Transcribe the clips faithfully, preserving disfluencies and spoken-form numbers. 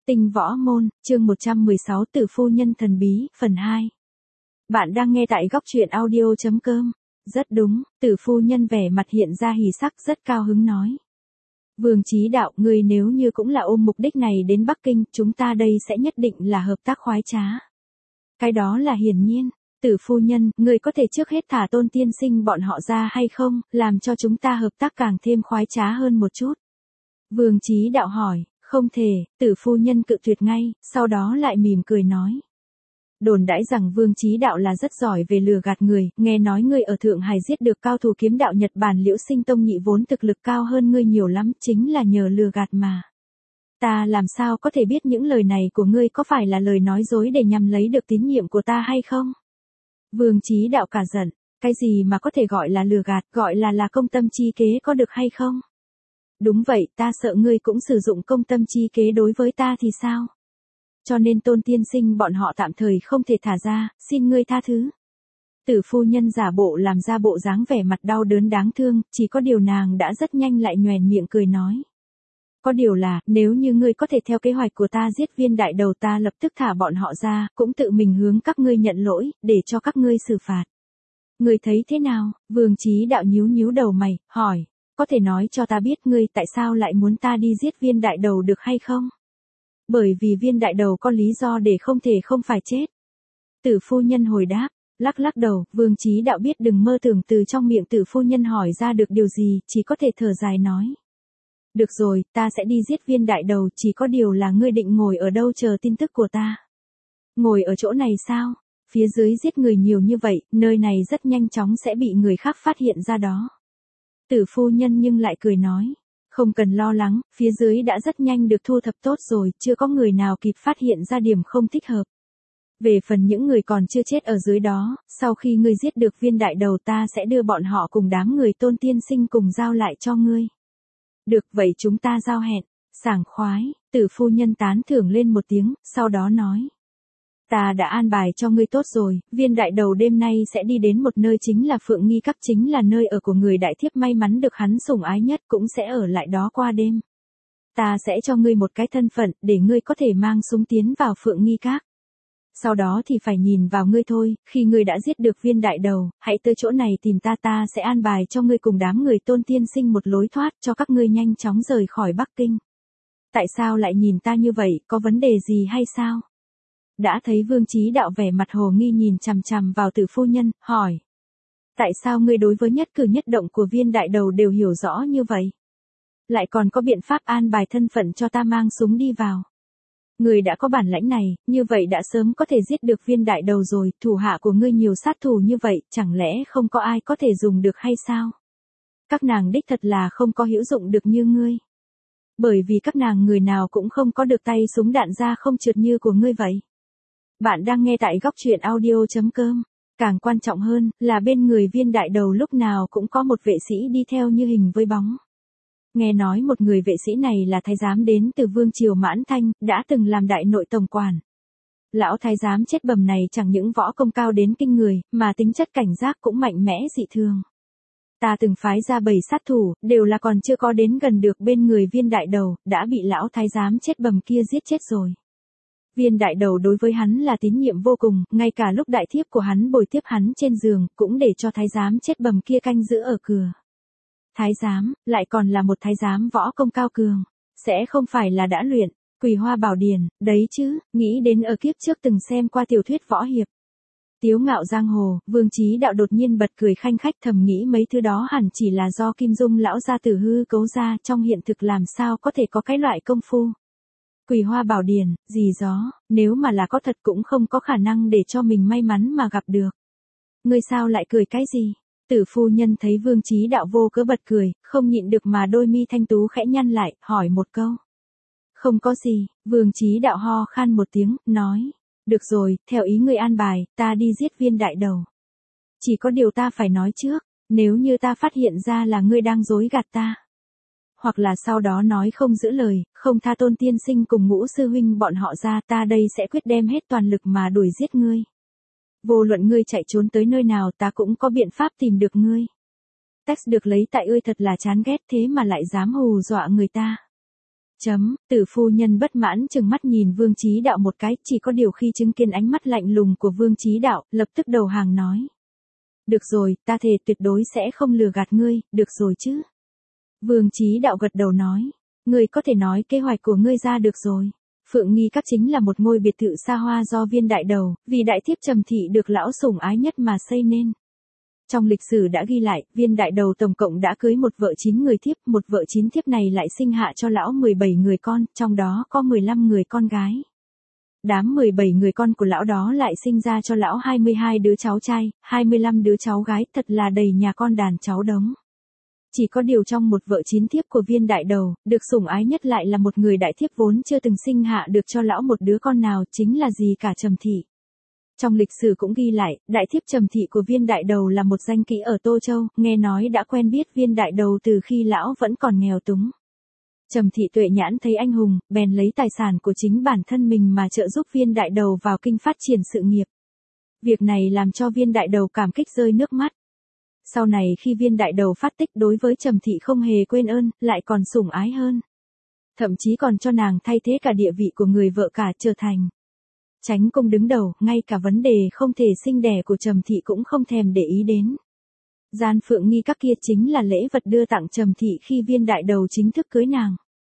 Tinh Võ Môn, chương một trăm mười sáu Tử Phu Nhân Thần Bí, phần hai. Bạn đang nghe tại góc truyện audio chấm com. Rất đúng, Tử Phu Nhân vẻ mặt hiện ra hỉ sắc rất cao hứng nói. Vương Chí Đạo, ngươi nếu như cũng là ôm mục đích này đến Bắc Kinh, chúng ta đây sẽ nhất định là hợp tác khoái trá. Cái đó là hiển nhiên. Tử Phu Nhân, ngươi có thể trước hết thả Tôn tiên sinh bọn họ ra hay không, làm cho chúng ta hợp tác càng thêm khoái trá hơn một chút. Vương Chí Đạo hỏi. Không thể, Tử Phu Nhân cự tuyệt ngay, sau đó lại mỉm cười nói. Đồn đãi rằng Vương Chí Đạo là rất giỏi về lừa gạt người, nghe nói ngươi ở Thượng Hải giết được cao thủ kiếm đạo Nhật Bản Liễu Sinh Tông Nhị vốn thực lực cao hơn ngươi nhiều lắm, chính là nhờ lừa gạt mà. Ta làm sao có thể biết những lời này của ngươi có phải là lời nói dối để nhằm lấy được tín nhiệm của ta hay không? Vương Chí Đạo cả giận, cái gì mà có thể gọi là lừa gạt, gọi là là công tâm chi kế có được hay không? Đúng vậy, ta sợ ngươi cũng sử dụng công tâm chi kế đối với ta thì sao? Cho nên Tôn tiên sinh bọn họ tạm thời không thể thả ra, xin ngươi tha thứ. Tử Phu Nhân giả bộ làm ra bộ dáng vẻ mặt đau đớn đáng thương, chỉ có điều nàng đã rất nhanh lại nhoẻn miệng cười nói. Có điều là, nếu như ngươi có thể theo kế hoạch của ta giết Viên Đại Đầu, ta lập tức thả bọn họ ra, cũng tự mình hướng các ngươi nhận lỗi, để cho các ngươi xử phạt. Ngươi thấy thế nào? Vương Chí Đạo nhíu nhíu đầu mày, hỏi. Có thể nói cho ta biết ngươi tại sao lại muốn ta đi giết Viên Đại Đầu được hay không? Bởi vì Viên Đại Đầu có lý do để không thể không phải chết. Tử Phu Nhân hồi đáp, lắc lắc đầu, Vương Chí Đạo biết đừng mơ tưởng từ trong miệng Tử Phu Nhân hỏi ra được điều gì, chỉ có thể thở dài nói. Được rồi, ta sẽ đi giết Viên Đại Đầu, chỉ có điều là ngươi định ngồi ở đâu chờ tin tức của ta? Ngồi ở chỗ này sao? Phía dưới giết người nhiều như vậy, nơi này rất nhanh chóng sẽ bị người khác phát hiện ra đó. Tử Phu Nhân nhưng lại cười nói, không cần lo lắng, phía dưới đã rất nhanh được thu thập tốt rồi, chưa có người nào kịp phát hiện ra điểm không thích hợp. Về phần những người còn chưa chết ở dưới đó, sau khi ngươi giết được Viên Đại Đầu ta sẽ đưa bọn họ cùng đám người Tôn tiên sinh cùng giao lại cho ngươi. Được vậy chúng ta giao hẹn, sảng khoái, Tử Phu Nhân tán thưởng lên một tiếng, sau đó nói. Ta đã an bài cho ngươi tốt rồi, Viên Đại Đầu đêm nay sẽ đi đến một nơi chính là Phượng Nghi Các, chính là nơi ở của người đại thiếp may mắn được hắn sủng ái nhất, cũng sẽ ở lại đó qua đêm. Ta sẽ cho ngươi một cái thân phận, để ngươi có thể mang súng tiến vào Phượng Nghi Các. Sau đó thì phải nhìn vào ngươi thôi, khi ngươi đã giết được Viên Đại Đầu, hãy tới chỗ này tìm ta, ta sẽ an bài cho ngươi cùng đám người Tôn tiên sinh một lối thoát cho các ngươi nhanh chóng rời khỏi Bắc Kinh. Tại sao lại nhìn ta như vậy, có vấn đề gì hay sao? Đã thấy Vương Chí Đạo vẻ mặt hồ nghi nhìn chằm chằm vào Tử Phu Nhân, hỏi. Tại sao ngươi đối với nhất cử nhất động của Viên Đại Đầu đều hiểu rõ như vậy? Lại còn có biện pháp an bài thân phận cho ta mang súng đi vào? Ngươi đã có bản lãnh này, như vậy đã sớm có thể giết được Viên Đại Đầu rồi, thủ hạ của ngươi nhiều sát thủ như vậy, chẳng lẽ không có ai có thể dùng được hay sao? Các nàng đích thật là không có hữu dụng được như ngươi. Bởi vì các nàng người nào cũng không có được tay súng đạn ra không trượt như của ngươi vậy. Bạn đang nghe tại góc truyện audio chấm com. Càng quan trọng hơn, là bên người Viên Đại Đầu lúc nào cũng có một vệ sĩ đi theo như hình với bóng. Nghe nói một người vệ sĩ này là thái giám đến từ Vương triều Mãn Thanh, đã từng làm đại nội tổng quản. Lão thái giám chết bầm này chẳng những võ công cao đến kinh người, mà tính chất cảnh giác cũng mạnh mẽ dị thường. Ta từng phái ra bảy sát thủ, đều là còn chưa có đến gần được bên người Viên Đại Đầu, đã bị lão thái giám chết bầm kia giết chết rồi. Viên Đại Đầu đối với hắn là tín nhiệm vô cùng, ngay cả lúc đại thiếp của hắn bồi tiếp hắn trên giường, cũng để cho thái giám chết bầm kia canh giữ ở cửa. Thái giám, lại còn là một thái giám võ công cao cường, sẽ không phải là đã luyện Quỳ Hoa Bảo Điển, đấy chứ, nghĩ đến ở kiếp trước từng xem qua tiểu thuyết võ hiệp. Tiếu ngạo giang hồ, Vương Chí Đạo đột nhiên bật cười khanh khách, thầm nghĩ mấy thứ đó hẳn chỉ là do Kim Dung lão gia tử hư cấu ra, trong hiện thực làm sao có thể có cái loại công phu. Quỳ Hoa Bảo Điển, gì gió, nếu mà là có thật cũng không có khả năng để cho mình may mắn mà gặp được. Ngươi sao lại cười cái gì? Tử Phu Nhân thấy Vương Chí Đạo vô cớ bật cười, không nhịn được mà đôi mi thanh tú khẽ nhăn lại, hỏi một câu. Không có gì, Vương Chí Đạo ho khan một tiếng, nói. Được rồi, theo ý ngươi an bài, ta đi giết Viên Đại Đầu. Chỉ có điều ta phải nói trước, nếu như ta phát hiện ra là ngươi đang dối gạt ta. Hoặc là sau đó nói không giữ lời, không tha Tôn tiên sinh cùng Ngũ sư huynh bọn họ ra, ta đây sẽ quyết đem hết toàn lực mà đuổi giết ngươi. Vô luận ngươi chạy trốn tới nơi nào ta cũng có biện pháp tìm được ngươi. Text được lấy tại ơi thật là chán ghét, thế mà lại dám hù dọa người ta. Chấm, Tử phu nhân bất mãn chừng mắt nhìn Vương Chí Đạo một cái, chỉ có điều khi chứng kiến ánh mắt lạnh lùng của Vương Chí Đạo, lập tức đầu hàng nói. Được rồi, ta thề tuyệt đối sẽ không lừa gạt ngươi, được rồi chứ. Vương Chí Đạo gật đầu nói. Ngươi có thể nói kế hoạch của ngươi ra được rồi. Phượng Nghi Các chính là một ngôi biệt thự xa hoa do Viên Đại Đầu, vì đại thiếp Trầm Thị được lão sủng ái nhất mà xây nên. Trong lịch sử đã ghi lại, Viên Đại Đầu tổng cộng đã cưới một vợ chín người thiếp, một vợ chín thiếp này lại sinh hạ cho lão mười bảy người con, trong đó có mười lăm người con gái. Đám mười bảy người con của lão đó lại sinh ra cho lão hai mươi hai đứa cháu trai, hai mươi lăm đứa cháu gái, thật là đầy nhà con đàn cháu đống. Chỉ có điều trong một vợ chín thiếp của Viên Đại Đầu, được sủng ái nhất lại là một người đại thiếp vốn chưa từng sinh hạ được cho lão một đứa con nào, chính là dì cả Trầm Thị. Trong lịch sử cũng ghi lại, đại thiếp Trầm Thị của Viên Đại Đầu là một danh kỹ ở Tô Châu, nghe nói đã quen biết Viên Đại Đầu từ khi lão vẫn còn nghèo túng. Trầm Thị tuệ nhãn thấy anh hùng, bèn lấy tài sản của chính bản thân mình mà trợ giúp Viên Đại Đầu vào kinh phát triển sự nghiệp. Việc này làm cho Viên Đại Đầu cảm kích rơi nước mắt. Sau này khi Viên Đại Đầu phát tích đối với Trầm Thị không hề quên ơn, lại còn sủng ái hơn. Thậm chí còn cho nàng thay thế cả địa vị của người vợ cả, trở thành Chánh Cung đứng đầu, ngay cả vấn đề không thể sinh đẻ của Trầm Thị cũng không thèm để ý đến. Gian Phượng Nghi Các kia chính là lễ vật đưa tặng Trầm Thị khi Viên Đại Đầu chính thức cưới nàng.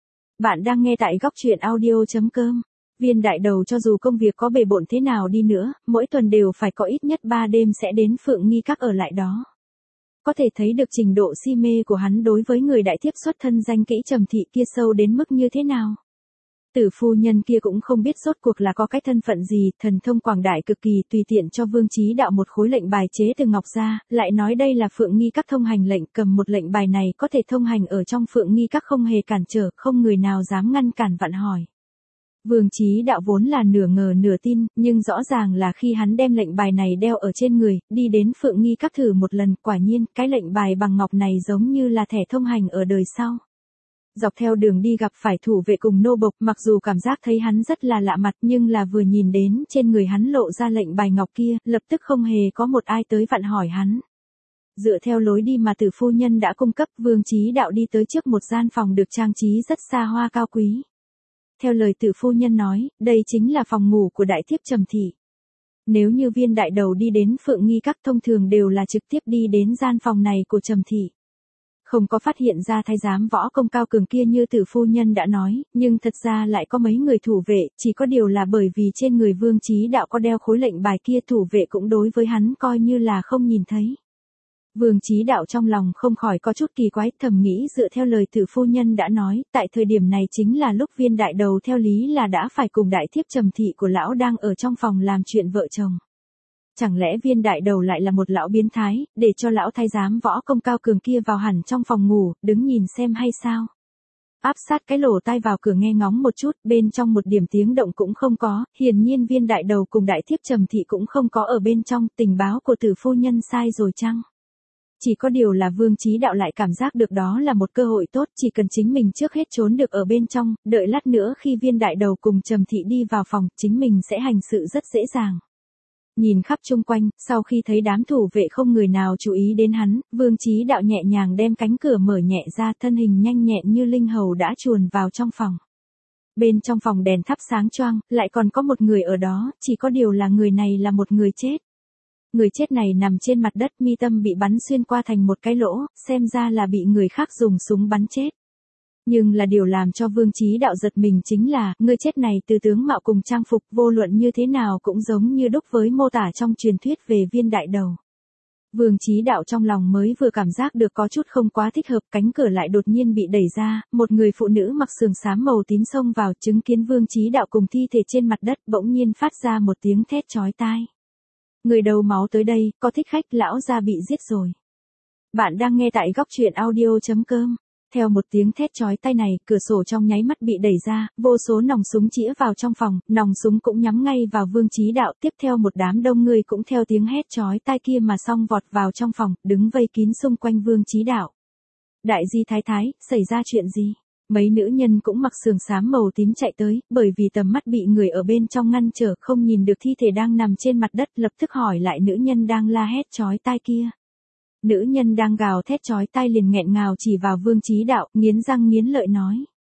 Bạn đang nghe tại góc truyện audio chấm com. Viên Đại Đầu cho dù công việc có bề bộn thế nào đi nữa, mỗi tuần đều phải có ít nhất ba đêm sẽ đến Phượng Nghi Các ở lại đó. Có thể thấy được trình độ si mê của hắn đối với người đại thiếp xuất thân danh kỹ Trầm Thị kia sâu đến mức như thế nào. Tử phu nhân kia cũng không biết rốt cuộc là có cái thân phận gì, thần thông quảng đại cực kỳ, tùy tiện cho Vương Chí Đạo một khối lệnh bài chế từ ngọc ra, lại nói đây là Phượng Nghi Các thông hành lệnh, cầm một lệnh bài này có thể thông hành ở trong Phượng Nghi Các không hề cản trở, không người nào dám ngăn cản vặn hỏi. Vương Chí Đạo vốn là nửa ngờ nửa tin, nhưng rõ ràng là khi hắn đem lệnh bài này đeo ở trên người, đi đến Phượng Nghi Các thử một lần, quả nhiên, cái lệnh bài bằng ngọc này giống như là thẻ thông hành ở đời sau. Dọc theo đường đi gặp phải thủ vệ cùng nô bộc, mặc dù cảm giác thấy hắn rất là lạ mặt, nhưng là vừa nhìn đến trên người hắn lộ ra lệnh bài ngọc kia, lập tức không hề có một ai tới vặn hỏi hắn. Dựa theo lối đi mà Tử phu nhân đã cung cấp, Vương Chí Đạo đi tới trước một gian phòng được trang trí rất xa hoa cao quý. Theo lời Tử phu nhân nói, đây chính là phòng ngủ của đại thiếp Trầm Thị. Nếu như Viên Đại Đầu đi đến Phượng Nghi Các thông thường đều là trực tiếp đi đến gian phòng này của Trầm Thị. Không có phát hiện ra thái giám võ công cao cường kia như Tử phu nhân đã nói, nhưng thật ra lại có mấy người thủ vệ, chỉ có điều là bởi vì trên người Vương Chí Đạo có đeo khối lệnh bài kia, thủ vệ cũng đối với hắn coi như là không nhìn thấy. Vương Chí Đạo trong lòng không khỏi có chút kỳ quái, thầm nghĩ dựa theo lời Tử phu nhân đã nói, tại thời điểm này chính là lúc Viên Đại Đầu theo lý là đã phải cùng đại thiếp Trầm Thị của lão đang ở trong phòng làm chuyện vợ chồng. Chẳng lẽ Viên Đại Đầu lại là một lão biến thái, để cho lão thái giám võ công cao cường kia vào hẳn trong phòng ngủ, đứng nhìn xem hay sao? Áp sát cái lỗ tai vào cửa nghe ngóng một chút, bên trong một điểm tiếng động cũng không có, hiển nhiên Viên Đại Đầu cùng đại thiếp Trầm Thị cũng không có ở bên trong, tình báo của Tử phu nhân sai rồi chăng? Chỉ có điều là Vương Chí Đạo lại cảm giác được đó là một cơ hội tốt, chỉ cần chính mình trước hết trốn được ở bên trong, đợi lát nữa khi Viên Đại Đầu cùng Trầm Thị đi vào phòng, chính mình sẽ hành sự rất dễ dàng. Nhìn khắp chung quanh, sau khi thấy đám thủ vệ không người nào chú ý đến hắn, Vương Chí Đạo nhẹ nhàng đem cánh cửa mở nhẹ ra, thân hình nhanh nhẹn như linh hầu đã chuồn vào trong phòng. Bên trong phòng đèn thắp sáng choang, lại còn có một người ở đó, chỉ có điều là người này là một người chết. Người chết này nằm trên mặt đất, mi tâm bị bắn xuyên qua thành một cái lỗ, xem ra là bị người khác dùng súng bắn chết. Nhưng là điều làm cho Vương Chí Đạo giật mình chính là, người chết này từ tướng mạo cùng trang phục vô luận như thế nào cũng giống như đúc với mô tả trong truyền thuyết về Viên Đại Đầu. Vương Chí Đạo trong lòng mới vừa cảm giác được có chút không quá thích hợp, cánh cửa lại đột nhiên bị đẩy ra, một người phụ nữ mặc sườn xám màu tím xông vào, chứng kiến Vương Chí Đạo cùng thi thể trên mặt đất, bỗng nhiên phát ra một tiếng thét chói tai. Người đầu máu tới đây, có thích khách, lão gia bị giết rồi. Bạn đang nghe tại góc truyện audio chấm com. Theo một tiếng thét chói tai này, cửa sổ trong nháy mắt bị đẩy ra, vô số nòng súng chĩa vào trong phòng, nòng súng cũng nhắm ngay vào Vương Chí Đạo, tiếp theo một đám đông người cũng theo tiếng hét chói tai kia mà xông vọt vào trong phòng, đứng vây kín xung quanh Vương Chí Đạo. Đại di thái thái, xảy ra chuyện gì? Mấy nữ nhân cũng mặc sườn xám màu tím chạy tới, bởi vì tầm mắt bị người ở bên trong ngăn trở, không nhìn được thi thể đang nằm trên mặt đất, lập tức hỏi lại nữ nhân đang la hét chói tai kia. Nữ nhân đang gào thét chói tai liền nghẹn ngào chỉ vào Vương Chí Đạo, nghiến răng nghiến lợi nói.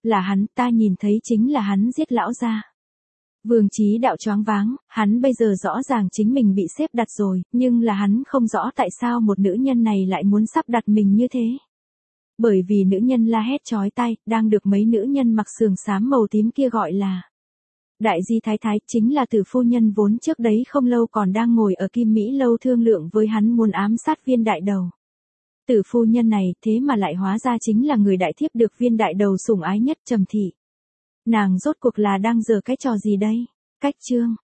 Là hắn, ta nhìn thấy chính là hắn giết lão gia. Vương Chí Đạo choáng váng, hắn bây giờ rõ ràng chính mình bị xếp đặt rồi, nhưng là hắn không rõ tại sao một nữ nhân này lại muốn sắp đặt mình như thế. Bởi vì nữ nhân la hét chói tai, đang được mấy nữ nhân mặc sườn xám màu tím kia gọi là Đại Di Thái Thái, chính là Tử phu nhân vốn trước đấy không lâu còn đang ngồi ở Kim Mỹ lâu thương lượng với hắn muốn ám sát Viên đại đầu. Tử phu nhân này thế mà lại hóa ra chính là người đại thiếp được Viên đại đầu sủng ái nhất, Trầm thị. Nàng rốt cuộc là đang giở cái trò gì đây? Cách chương